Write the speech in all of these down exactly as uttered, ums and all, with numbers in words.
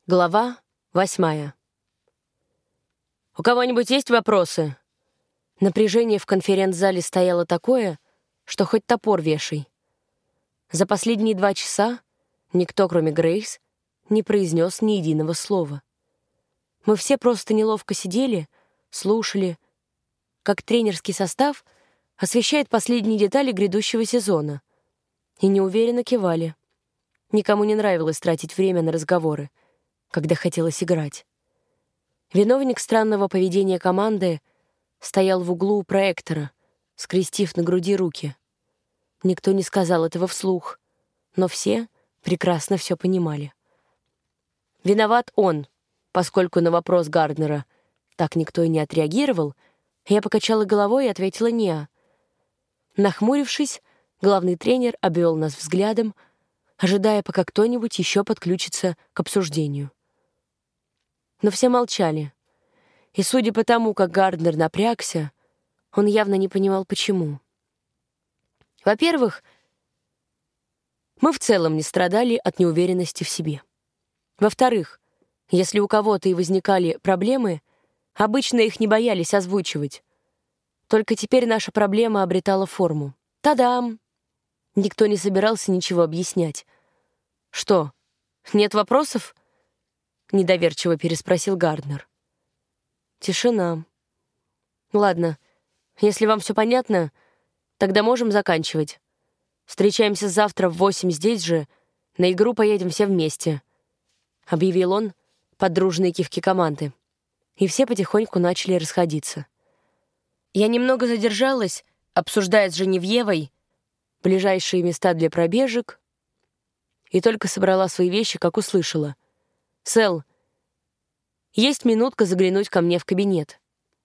Глава восьмая. «У кого-нибудь есть вопросы?» Напряжение в конференц-зале стояло такое, что хоть топор вешай. За последние два часа никто, кроме Грейс, не произнес ни единого слова. Мы все просто неловко сидели, слушали, как тренерский состав освещает последние детали грядущего сезона, и неуверенно кивали. Никому не нравилось тратить время на разговоры, когда хотелось играть. Виновник странного поведения команды стоял в углу у проектора, скрестив на груди руки. Никто не сказал этого вслух, но все прекрасно все понимали. Виноват он, поскольку на вопрос Гарднера так никто и не отреагировал, я покачала головой и ответила «неа». Нахмурившись, главный тренер обвел нас взглядом, ожидая, пока кто-нибудь еще подключится к обсуждению. Но все молчали, и, судя по тому, как Гарднер напрягся, он явно не понимал, почему. Во-первых, мы в целом не страдали от неуверенности в себе. Во-вторых, если у кого-то и возникали проблемы, обычно их не боялись озвучивать. Только теперь наша проблема обретала форму. Та-дам! Никто не собирался ничего объяснять. «Что, нет вопросов?» — недоверчиво переспросил Гарднер. Тишина. «Ладно, если вам все понятно, тогда можем заканчивать. Встречаемся завтра в восемь здесь же, на игру поедем все вместе», — объявил он под дружные кивки команды. И все потихоньку начали расходиться. Я немного задержалась, обсуждая с Женевьевой ближайшие места для пробежек, и только собрала свои вещи, как услышала: «Сэл, есть минутка заглянуть ко мне в кабинет».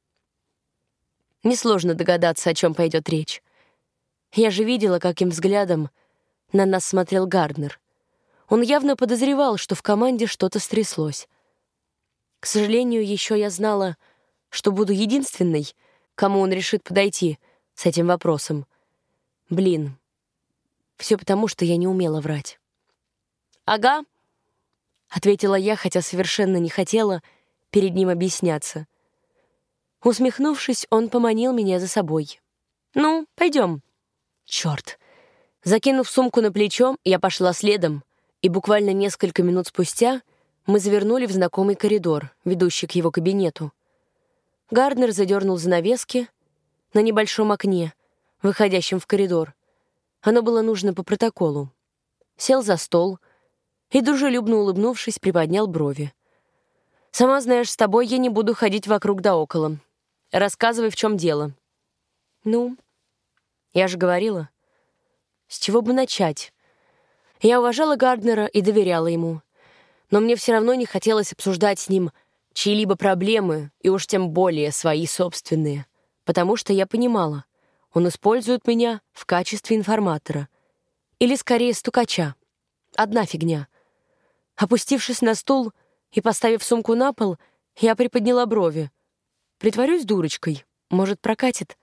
Несложно догадаться, о чем пойдет речь. Я же видела, каким взглядом на нас смотрел Гарднер. Он явно подозревал, что в команде что-то стряслось. К сожалению, еще я знала, что буду единственной, кому он решит подойти с этим вопросом. Блин, все потому, что я не умела врать. «Ага», — ответила я, хотя совершенно не хотела перед ним объясняться. Усмехнувшись, он поманил меня за собой. «Ну, пойдем». Черт. Закинув сумку на плечо, я пошла следом, и буквально несколько минут спустя мы завернули в знакомый коридор, ведущий к его кабинету. Гарднер задернул занавески на небольшом окне, выходящем в коридор. Оно было нужно по протоколу. Сел за стол и, дружелюбно улыбнувшись, приподнял брови. «Сама знаешь, с тобой я не буду ходить вокруг да около. Рассказывай, в чем дело». «Ну, я же говорила. С чего бы начать?» Я уважала Гарднера и доверяла ему, но мне все равно не хотелось обсуждать с ним чьи-либо проблемы, и уж тем более свои собственные, потому что я понимала, он использует меня в качестве информатора. Или, скорее, стукача. Одна фигня. Опустившись на стул и поставив сумку на пол, я приподняла брови. Притворюсь дурочкой. Может, прокатит?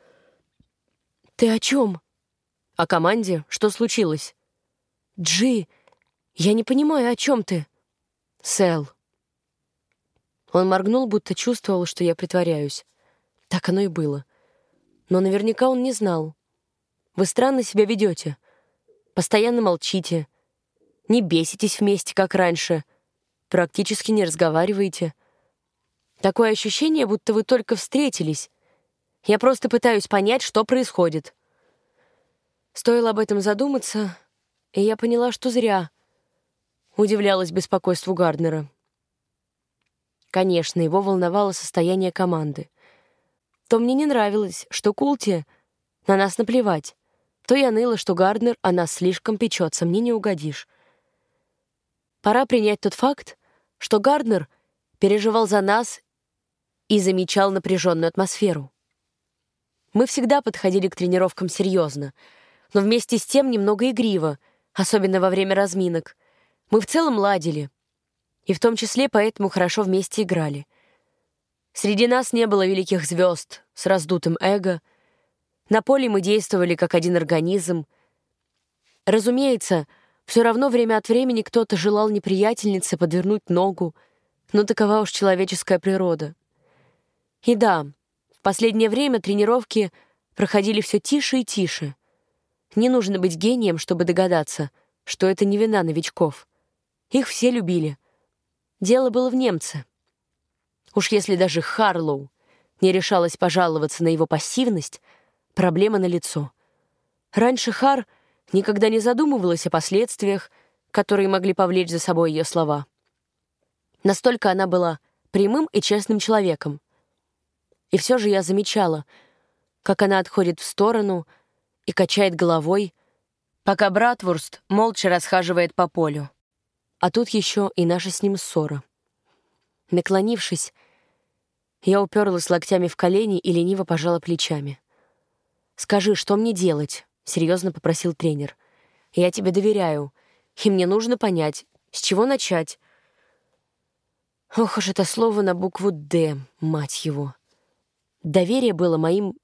«Ты о чем?» «О команде. Что случилось?» «Джи, я не понимаю, о чем ты?» «Сэл». Он моргнул, будто чувствовал, что я притворяюсь. Так оно и было. Но наверняка он не знал. «Вы странно себя ведете. Постоянно молчите. Не беситесь вместе, как раньше. Практически не разговариваете. Такое ощущение, будто вы только встретились. Я просто пытаюсь понять, что происходит». Стоило об этом задуматься, и я поняла, что зря удивлялась беспокойству Гарднера. Конечно, его волновало состояние команды. То мне не нравилось, что Култи на нас наплевать, то я ныла, что Гарднер о нас слишком печется, мне не угодишь. Пора принять тот факт, что Гарднер переживал за нас и замечал напряженную атмосферу. Мы всегда подходили к тренировкам серьезно, но вместе с тем немного игриво, особенно во время разминок. Мы в целом ладили, и в том числе поэтому хорошо вместе играли. Среди нас не было великих звезд с раздутым эго. На поле мы действовали как один организм. Разумеется, Все равно время от времени кто-то желал неприятельнице подвернуть ногу, но такова уж человеческая природа. И да, в последнее время тренировки проходили все тише и тише. Не нужно быть гением, чтобы догадаться, что это не вина новичков. Их все любили. Дело было в немце. Уж если даже Харлоу не решалась пожаловаться на его пассивность, проблема налицо. Раньше Хар никогда не задумывалась о последствиях, которые могли повлечь за собой ее слова. Настолько она была прямым и честным человеком. И все же я замечала, как она отходит в сторону и качает головой, пока Братвурст молча расхаживает по полю. А тут еще и наша с ним ссора. Наклонившись, я уперлась локтями в колени и лениво пожала плечами. «Скажи, что мне делать?» — серьезно попросил тренер. «Я тебе доверяю, и мне нужно понять, с чего начать». Ох уж это слово на букву «Д», мать его. Доверие было моим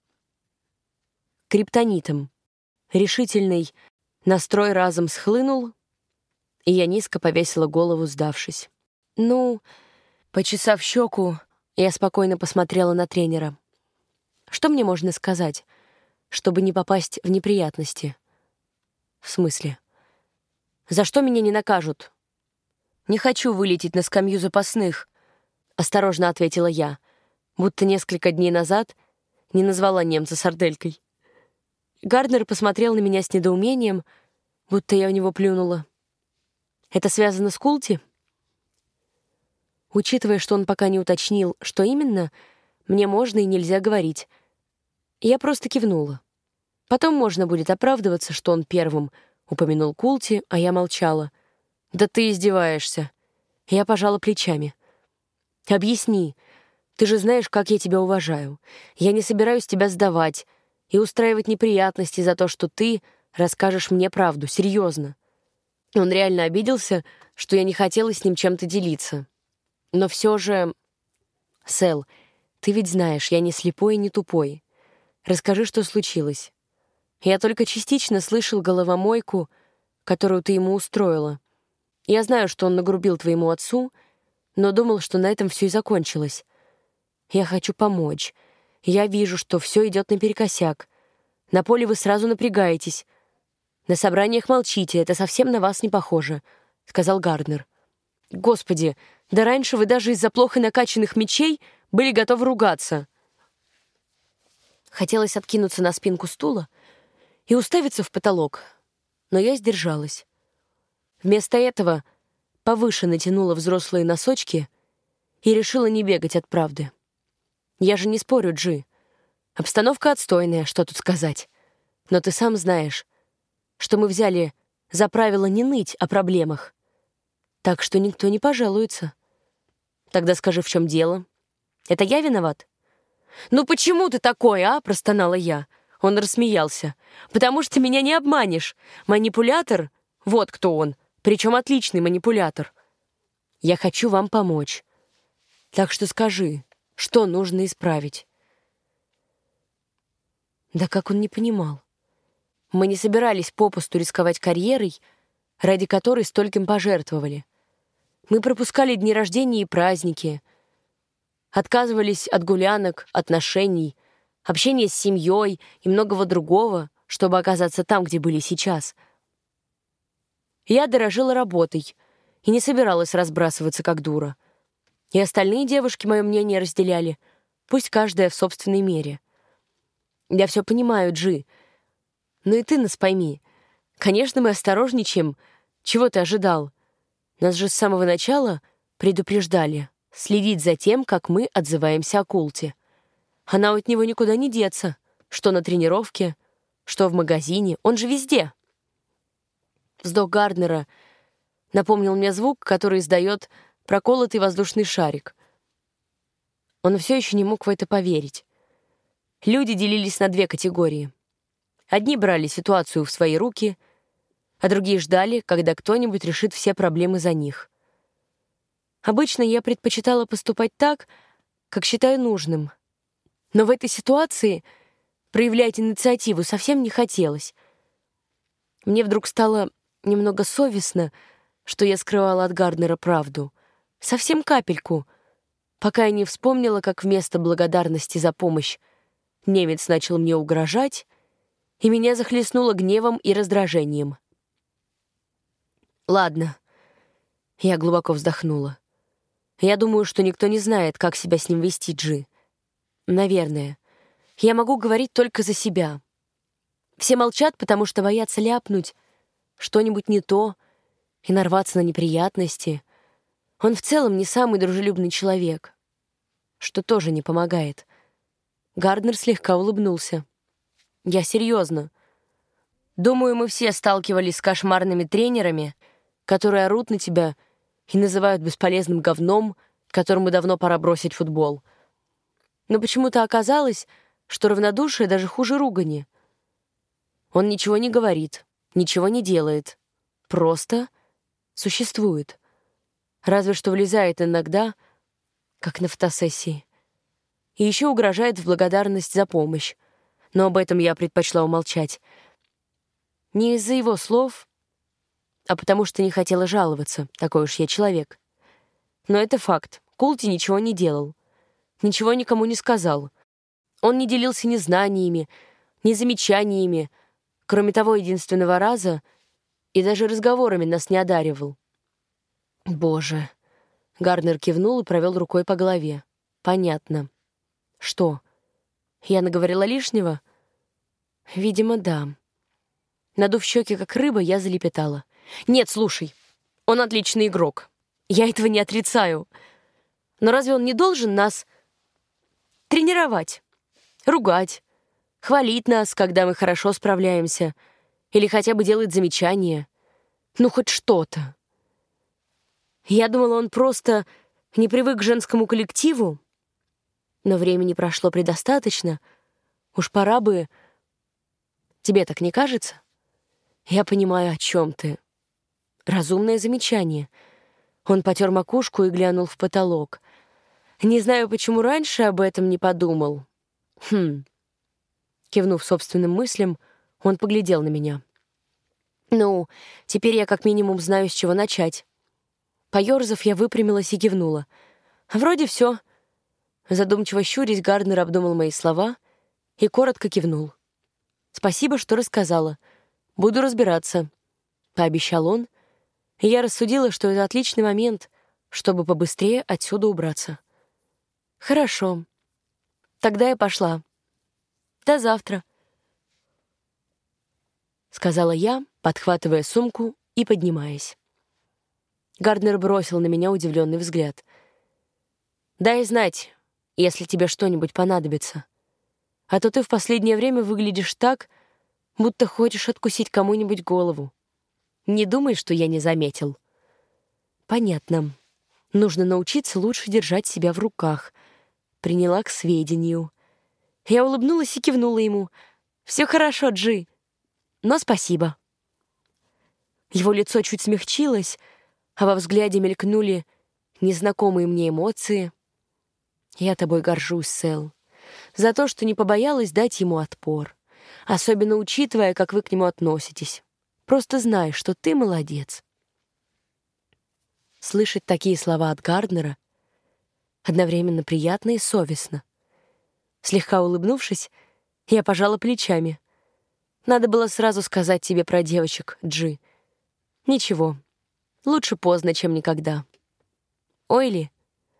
криптонитом. Решительный настрой разом схлынул, и я низко повесила голову, сдавшись. Ну, почесав щеку, я спокойно посмотрела на тренера. Что мне можно сказать, чтобы не попасть в неприятности? В смысле? За что меня не накажут? Не хочу вылететь на скамью запасных, осторожно ответила я, будто несколько дней назад не назвала немца сарделькой. Гарднер посмотрел на меня с недоумением, будто я в него плюнула. Это связано с Култи? Учитывая, что он пока не уточнил, что именно, мне можно и нельзя говорить. Я просто кивнула. Потом можно будет оправдываться, что он первым упомянул Култи, а я молчала. «Да ты издеваешься». Я пожала плечами. «Объясни. Ты же знаешь, как я тебя уважаю. Я не собираюсь тебя сдавать и устраивать неприятности за то, что ты расскажешь мне правду. Серьезно». Он реально обиделся, что я не хотела с ним чем-то делиться. Но все же... «Сэл, ты ведь знаешь, я не слепой и не тупой. Расскажи, что случилось. Я только частично слышал головомойку, которую ты ему устроила. Я знаю, что он нагрубил твоему отцу, но думал, что на этом все и закончилось. Я хочу помочь. Я вижу, что все идет наперекосяк. На поле вы сразу напрягаетесь. На собраниях молчите, это совсем на вас не похоже», — сказал Гарднер. «Господи, да раньше вы даже из-за плохо накачанных мечей были готовы ругаться». Хотелось откинуться на спинку стула и уставиться в потолок, но я сдержалась. Вместо этого повыше натянула взрослые носочки и решила не бегать от правды. Я же не спорю, Джи. Обстановка отстойная, что тут сказать. Но ты сам знаешь, что мы взяли за правило не ныть о проблемах. Так что никто не пожалуется. Тогда скажи, в чем дело? Это я виноват? «Ну почему ты такой, а?» — простонала я. Он рассмеялся. «Потому что меня не обманешь. Манипулятор? Вот кто он. Причем отличный манипулятор. Я хочу вам помочь. Так что скажи, что нужно исправить?» Да как он не понимал? Мы не собирались попусту рисковать карьерой, ради которой стольким пожертвовали. Мы пропускали дни рождения и праздники, отказывались от гулянок, отношений, общения с семьей и многого другого, чтобы оказаться там, где были сейчас. Я дорожила работой и не собиралась разбрасываться как дура. И остальные девушки мое мнение разделяли, пусть каждая в собственной мере. Я все понимаю, Джи, но и ты нас пойми. Конечно, мы осторожничаем. Чего ты ожидал? Нас же с самого начала предупреждали следить за тем, как мы отзываемся о Култе. А нам от него никуда не деться. Что на тренировке, что в магазине. Он же везде. Вздох Гарднера напомнил мне звук, который издает проколотый воздушный шарик. Он все еще не мог в это поверить. Люди делились на две категории. Одни брали ситуацию в свои руки, а другие ждали, когда кто-нибудь решит все проблемы за них. Обычно я предпочитала поступать так, как считаю нужным. Но в этой ситуации проявлять инициативу совсем не хотелось. Мне вдруг стало немного совестно, что я скрывала от Гарднера правду. Совсем капельку, пока я не вспомнила, как вместо благодарности за помощь немец начал мне угрожать, и меня захлестнуло гневом и раздражением. «Ладно», — я глубоко вздохнула. «Я думаю, что никто не знает, как себя с ним вести, Джи. Наверное. Я могу говорить только за себя. Все молчат, потому что боятся ляпнуть что-нибудь не то и нарваться на неприятности. Он в целом не самый дружелюбный человек, что тоже не помогает». Гарднер слегка улыбнулся. «Я серьезно. Думаю, мы все сталкивались с кошмарными тренерами, которые орут на тебя и называют бесполезным говном, которому давно пора бросить футбол. Но почему-то оказалось, что равнодушие даже хуже ругани. Он ничего не говорит, ничего не делает, просто существует. Разве что влезает иногда, как на фотосессии. И еще угрожает в благодарность за помощь. Но об этом я предпочла умолчать. Не из-за его слов, а потому что не хотела жаловаться, такой уж я человек. Но это факт. Култи ничего не делал. Ничего никому не сказал. Он не делился ни знаниями, ни замечаниями, кроме того единственного раза, и даже разговорами нас не одаривал. «Боже!» — Гарднер кивнул и провел рукой по голове. «Понятно. Что? Я наговорила лишнего?» «Видимо, да». Надув щеки, как рыба, я залепетала. «Нет, слушай, он отличный игрок. Я этого не отрицаю. Но разве он не должен нас тренировать, ругать, хвалить нас, когда мы хорошо справляемся, или хотя бы делать замечания? Ну, хоть что-то». Я думала, он просто не привык к женскому коллективу, но времени прошло предостаточно. Уж пора бы... Тебе так не кажется? Я понимаю, о чем ты. Разумное замечание. Он потер макушку и глянул в потолок. Не знаю, почему раньше об этом не подумал. Хм. Кивнув собственным мыслям, он поглядел на меня. Ну, теперь я как минимум знаю, с чего начать. Поёрзав, я выпрямилась и кивнула. Вроде все. Задумчиво щурясь, Гарднер обдумал мои слова и коротко кивнул. «Спасибо, что рассказала. Буду разбираться», — пообещал он, и я рассудила, что это отличный момент, чтобы побыстрее отсюда убраться. «Хорошо. Тогда я пошла. До завтра», — сказала я, подхватывая сумку и поднимаясь. Гарднер бросил на меня удивленный взгляд. «Дай знать, если тебе что-нибудь понадобится. А то ты в последнее время выглядишь так, будто хочешь откусить кому-нибудь голову. Не думай, что я не заметил». «Понятно. Нужно научиться лучше держать себя в руках». Приняла к сведению. Я улыбнулась и кивнула ему. «Все хорошо, Джи. Но спасибо». Его лицо чуть смягчилось, а во взгляде мелькнули незнакомые мне эмоции. «Я тобой горжусь, Сэл, за то, что не побоялась дать ему отпор, особенно учитывая, как вы к нему относитесь. Просто знай, что ты молодец». Слышать такие слова от Гарднера одновременно приятно и совестно. Слегка улыбнувшись, я пожала плечами. «Надо было сразу сказать тебе про девочек, Джи. Ничего, лучше поздно, чем никогда. Ойли».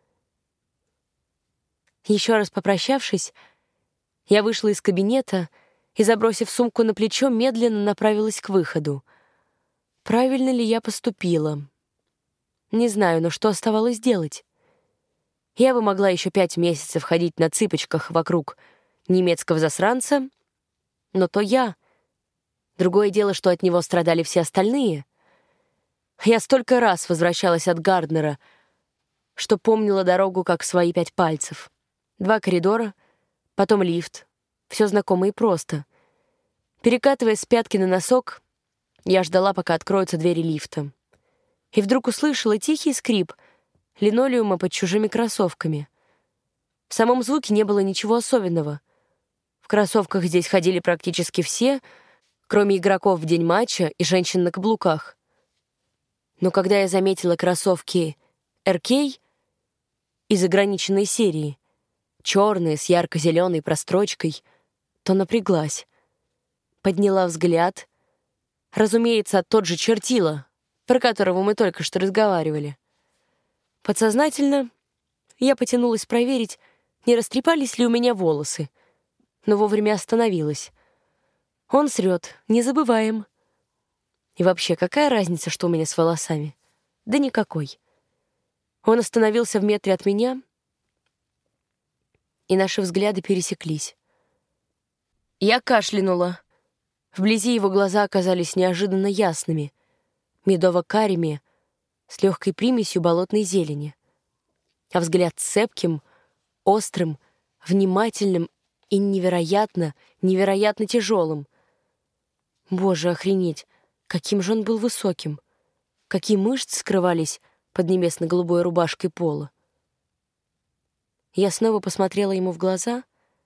Еще раз попрощавшись, я вышла из кабинета и, забросив сумку на плечо, медленно направилась к выходу. Правильно ли я поступила? Не знаю, но что оставалось делать? Я бы могла еще пять месяцев ходить на цыпочках вокруг немецкого засранца, но то я. Другое дело, что от него страдали все остальные. Я столько раз возвращалась от Гарднера, что помнила дорогу как свои пять пальцев. Два коридора, потом лифт. Все знакомо и просто. Перекатываясь с пятки на носок, я ждала, пока откроются двери лифта. И вдруг услышала тихий скрип линолеума под чужими кроссовками. В самом звуке не было ничего особенного. В кроссовках здесь ходили практически все, кроме игроков в день матча и женщин на каблуках. Но когда я заметила кроссовки эр кей из ограниченной серии, черные с ярко-зеленой прострочкой, то напряглась. Подняла взгляд. Разумеется, тот же чертила, про которого мы только что разговаривали. Подсознательно я потянулась проверить, не растрепались ли у меня волосы, но вовремя остановилась. Он срет, не забываем. И вообще, какая разница, что у меня с волосами? Да никакой. Он остановился в метре от меня, и наши взгляды пересеклись. Я кашлянула. Вблизи его глаза оказались неожиданно ясными, медово-карими, с легкой примесью болотной зелени. А взгляд цепким, острым, внимательным и невероятно, невероятно тяжелым. Боже, охренеть, каким же он был высоким! Какие мышцы скрывались под небесно-голубой рубашкой пола! Я снова посмотрела ему в глаза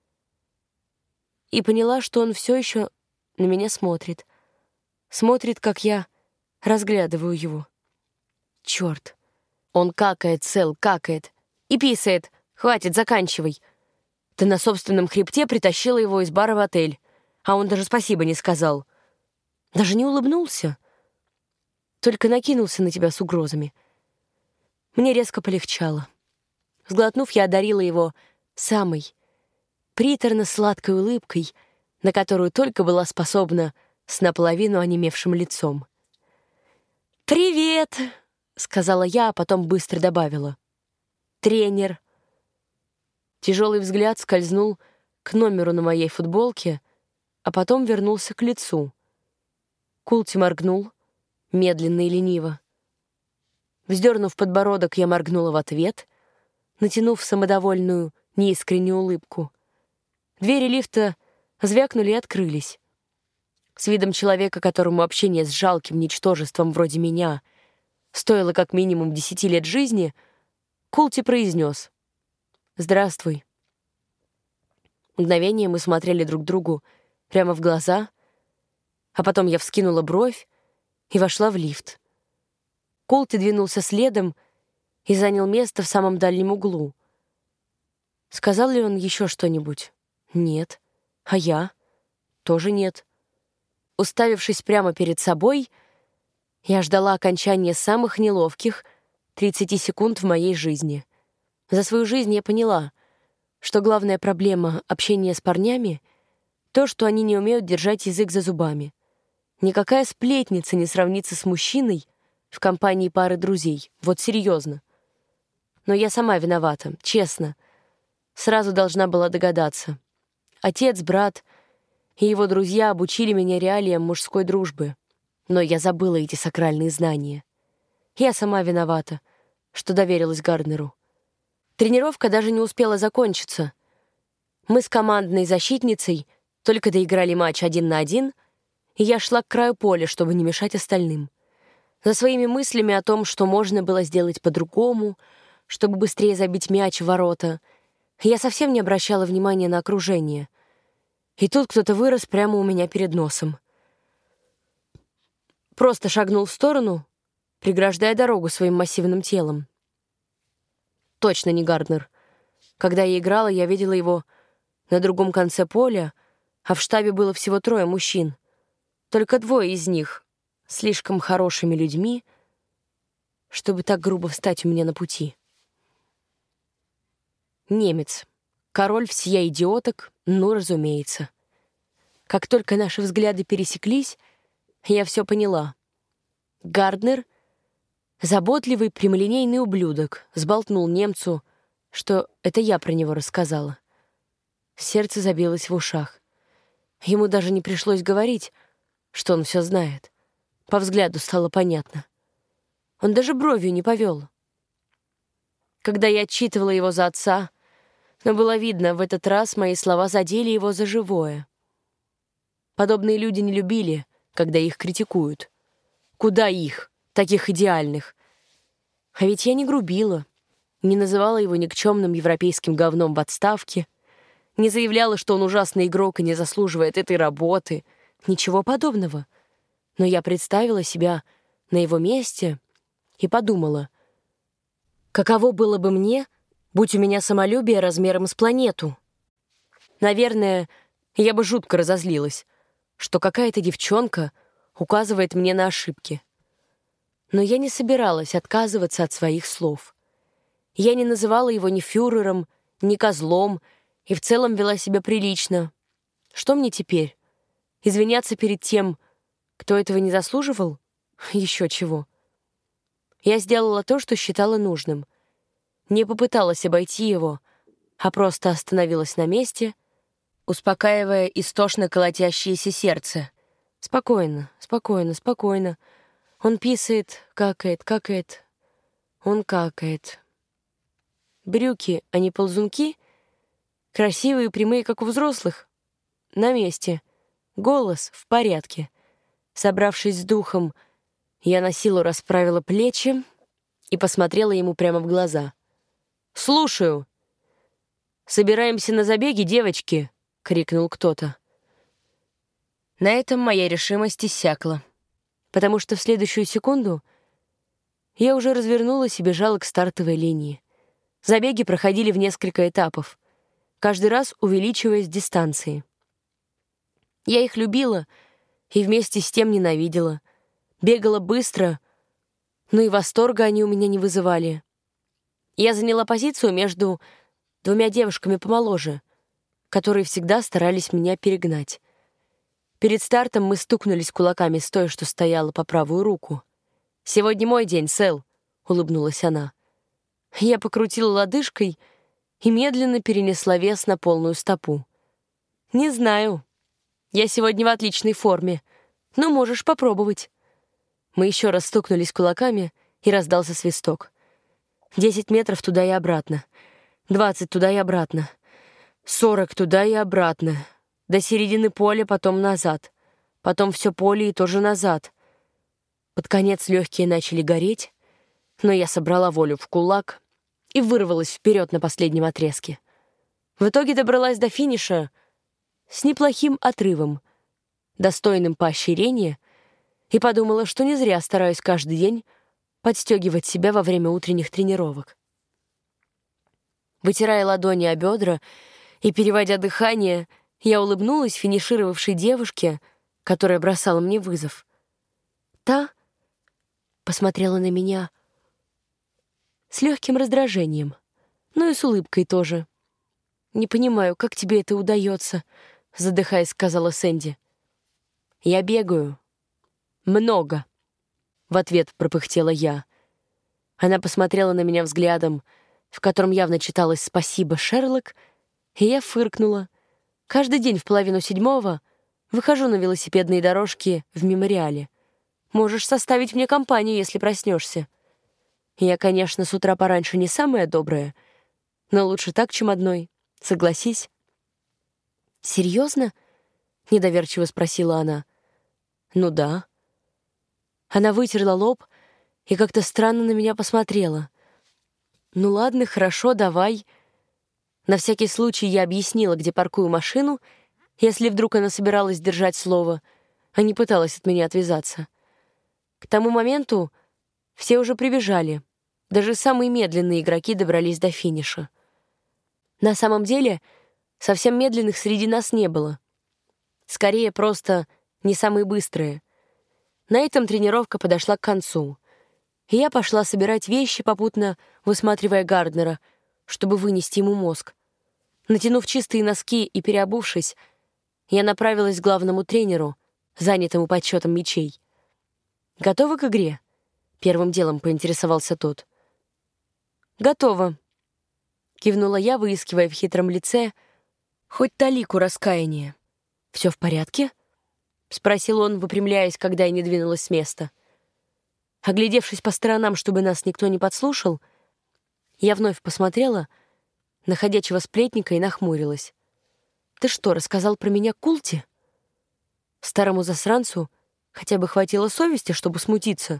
и поняла, что он все еще на меня смотрит. Смотрит, как я разглядываю его. Черт! Он какает, Сэл, какает. И писает. Хватит, заканчивай. Ты на собственном хребте притащила его из бара в отель, а он даже спасибо не сказал. Даже не улыбнулся. Только накинулся на тебя с угрозами. Мне резко полегчало. Сглотнув, я одарила его самой приторно-сладкой улыбкой, на которую только была способна с наполовину онемевшим лицом. «Привет!» — сказала я, а потом быстро добавила. «Тренер». Тяжелый взгляд скользнул к номеру на моей футболке, а потом вернулся к лицу. Култи моргнул, медленно и лениво. Вздернув подбородок, я моргнула в ответ, натянув самодовольную, неискреннюю улыбку. Двери лифта звякнули и открылись. С видом человека, которому общение с жалким ничтожеством вроде меня стоило как минимум десяти лет жизни, Култи произнес: «Здравствуй». Мгновение мы смотрели друг другу прямо в глаза, а потом я вскинула бровь и вошла в лифт. Култи двинулся следом и занял место в самом дальнем углу. Сказал ли он еще что-нибудь? Нет. А я? Тоже нет. Уставившись прямо перед собой, я ждала окончания самых неловких тридцати секунд в моей жизни. За свою жизнь я поняла, что главная проблема общения с парнями — то, что они не умеют держать язык за зубами. Никакая сплетница не сравнится с мужчиной в компании пары друзей. Вот серьезно. Но я сама виновата, честно. Сразу должна была догадаться. Отец, брат и его друзья обучили меня реалиям мужской дружбы. Но я забыла эти сакральные знания. Я сама виновата, что доверилась Гарднеру. Тренировка даже не успела закончиться. Мы с командной защитницей только доиграли матч один на один, и я шла к краю поля, чтобы не мешать остальным. За своими мыслями о том, что можно было сделать по-другому, чтобы быстрее забить мяч в ворота, я совсем не обращала внимания на окружение. И тут кто-то вырос прямо у меня перед носом. Просто шагнул в сторону, преграждая дорогу своим массивным телом. Точно не Гарднер. Когда я играла, я видела его на другом конце поля, а в штабе было всего трое мужчин. Только двое из них слишком хорошими людьми, чтобы так грубо встать у меня на пути. Немец. Король всея идиоток, ну, разумеется. Как только наши взгляды пересеклись, я все поняла. Гарднер, заботливый прямолинейный ублюдок, сболтнул немцу, что это я про него рассказала. Сердце забилось в ушах. Ему даже не пришлось говорить, что он все знает. По взгляду стало понятно. Он даже бровью не повел. Когда я отчитывала его за отца, но было видно, в этот раз мои слова задели его за живое. Подобные люди не любили, когда их критикуют. Куда их, таких идеальных? А ведь я не грубила, не называла его никчемным европейским говном в отставке, не заявляла, что он ужасный игрок и не заслуживает этой работы. Ничего подобного. Но я представила себя на его месте и подумала, каково было бы мне, будь у меня самолюбие размером с планету. Наверное, я бы жутко разозлилась, что какая-то девчонка указывает мне на ошибки. Но я не собиралась отказываться от своих слов. Я не называла его ни фюрером, ни козлом, и в целом вела себя прилично. Что мне теперь? Извиняться перед тем, кто этого не заслуживал? Еще чего. Я сделала то, что считала нужным. Не попыталась обойти его, а просто остановилась на месте, успокаивая истошно колотящееся сердце. Спокойно, спокойно, спокойно. Он писает, какает, какает. Он какает. Брюки, а не ползунки. Красивые и прямые, как у взрослых. На месте. Голос в порядке. Собравшись с духом, я на силу расправила плечи и посмотрела ему прямо в глаза. «Слушаю!» «Собираемся на забеги, девочки!» — крикнул кто-то. На этом моя решимость иссякла, потому что в следующую секунду я уже развернулась и бежала к стартовой линии. Забеги проходили в несколько этапов, каждый раз увеличиваясь в дистанции. Я их любила и вместе с тем ненавидела. Бегала быстро, но и восторга они у меня не вызывали. Я заняла позицию между двумя девушками помоложе, которые всегда старались меня перегнать. Перед стартом мы стукнулись кулаками с той, что стояла по правую руку. «Сегодня мой день, Сэл», — улыбнулась она. Я покрутила лодыжкой и медленно перенесла вес на полную стопу. «Не знаю. Я сегодня в отличной форме, но можешь попробовать». Мы еще раз стукнулись кулаками, и раздался свисток. Десять метров туда и обратно. Двадцать туда и обратно. Сорок туда и обратно. До середины поля, потом назад. Потом все поле и тоже назад. Под конец легкие начали гореть, но я собрала волю в кулак и вырвалась вперед на последнем отрезке. В итоге добралась до финиша с неплохим отрывом, достойным поощрения, и подумала, что не зря стараюсь каждый день подстегивать себя во время утренних тренировок. Вытирая ладони о бедра и переводя дыхание, я улыбнулась финишировавшей девушке, которая бросала мне вызов. Та посмотрела на меня с легким раздражением, но и с улыбкой тоже. «Не понимаю, как тебе это удается», — задыхаясь, сказала Сэнди. «Я бегаю. Много», — в ответ пропыхтела я. Она посмотрела на меня взглядом, в котором явно читалось «Спасибо, Шерлок», и я фыркнула. Каждый день в половину седьмого выхожу на велосипедные дорожки в мемориале. Можешь составить мне компанию, если проснешься. Я, конечно, с утра пораньше не самая добрая, но лучше так, чем одной. Согласись. «Серьезно?» — недоверчиво спросила она. «Ну да». Она вытерла лоб и как-то странно на меня посмотрела. «Ну ладно, хорошо, давай». На всякий случай я объяснила, где паркую машину, если вдруг она собиралась держать слово, а не пыталась от меня отвязаться. К тому моменту все уже прибежали. Даже самые медленные игроки добрались до финиша. На самом деле, совсем медленных среди нас не было. Скорее, просто не самые быстрые. На этом тренировка подошла к концу, и я пошла собирать вещи, попутно высматривая Гарднера, чтобы вынести ему мозг. Натянув чистые носки и переобувшись, я направилась к главному тренеру, занятому подсчетом мячей. «Готовы к игре?» — первым делом поинтересовался тот. «Готово», — кивнула я, выискивая в хитром лице хоть талику раскаяния. «Все в порядке?» — спросил он, выпрямляясь, когда я не двинулась с места. Оглядевшись по сторонам, чтобы нас никто не подслушал, я вновь посмотрела на ходячего сплетника и нахмурилась. «Ты что, рассказал про меня Култи?» Старому засранцу хотя бы хватило совести, чтобы смутиться.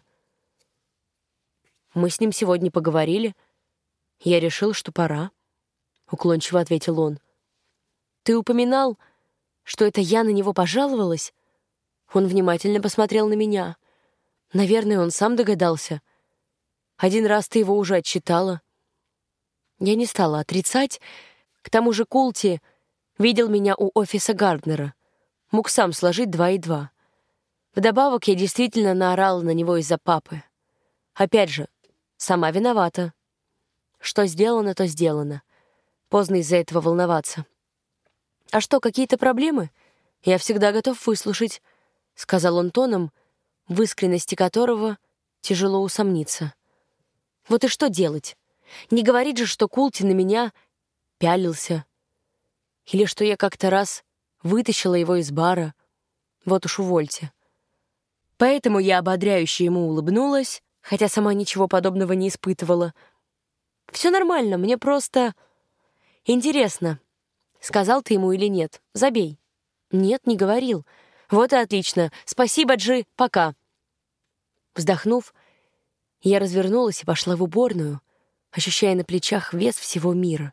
«Мы с ним сегодня поговорили. Я решил, что пора», — уклончиво ответил он. «Ты упоминал, что это я на него пожаловалась?» Он внимательно посмотрел на меня. Наверное, он сам догадался. Один раз ты его уже отчитала. Я не стала отрицать. К тому же Култи видел меня у офиса Гарднера. Мог сам сложить два и два. Вдобавок, я действительно наорала на него из-за папы. Опять же, сама виновата. Что сделано, то сделано. Поздно из-за этого волноваться. «А что, какие-то проблемы? Я всегда готов выслушать», — сказал он тоном, в искренности которого тяжело усомниться. «Вот и что делать? Не говорить же, что Култи на меня пялился. Или что я как-то раз вытащила его из бара. Вот уж увольте». Поэтому я ободряюще ему улыбнулась, хотя сама ничего подобного не испытывала. «Все нормально, мне просто... интересно, сказал ты ему или нет? Забей». «Нет, не говорил». «Вот и отлично. Спасибо, Джи. Пока». Вздохнув, я развернулась и пошла в уборную, ощущая на плечах вес всего мира.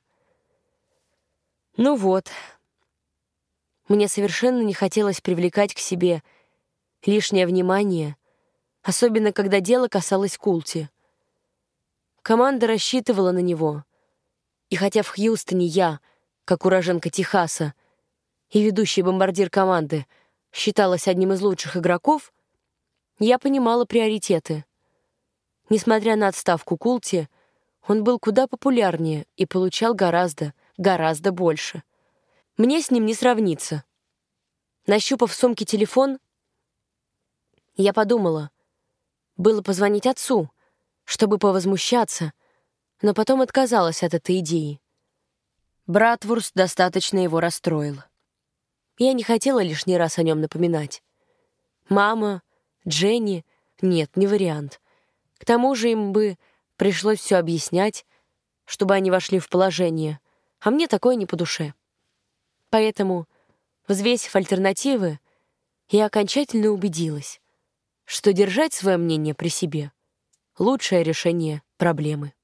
Ну вот. Мне совершенно не хотелось привлекать к себе лишнее внимание, особенно когда дело касалось Култи. Команда рассчитывала на него, и хотя в Хьюстоне я, как уроженка Техаса и ведущий бомбардир команды, считалась одним из лучших игроков, я понимала приоритеты. Несмотря на отставку Култи, он был куда популярнее и получал гораздо, гораздо больше. Мне с ним не сравниться. Нащупав в сумке телефон, я подумала, было позвонить отцу, чтобы повозмущаться, но потом отказалась от этой идеи. Братвурст достаточно его расстроил. Я не хотела лишний раз о нем напоминать. Мама, Дженни — нет, не вариант. К тому же им бы пришлось все объяснять, чтобы они вошли в положение, а мне такое не по душе. Поэтому, взвесив альтернативы, я окончательно убедилась, что держать свое мнение при себе — лучшее решение проблемы.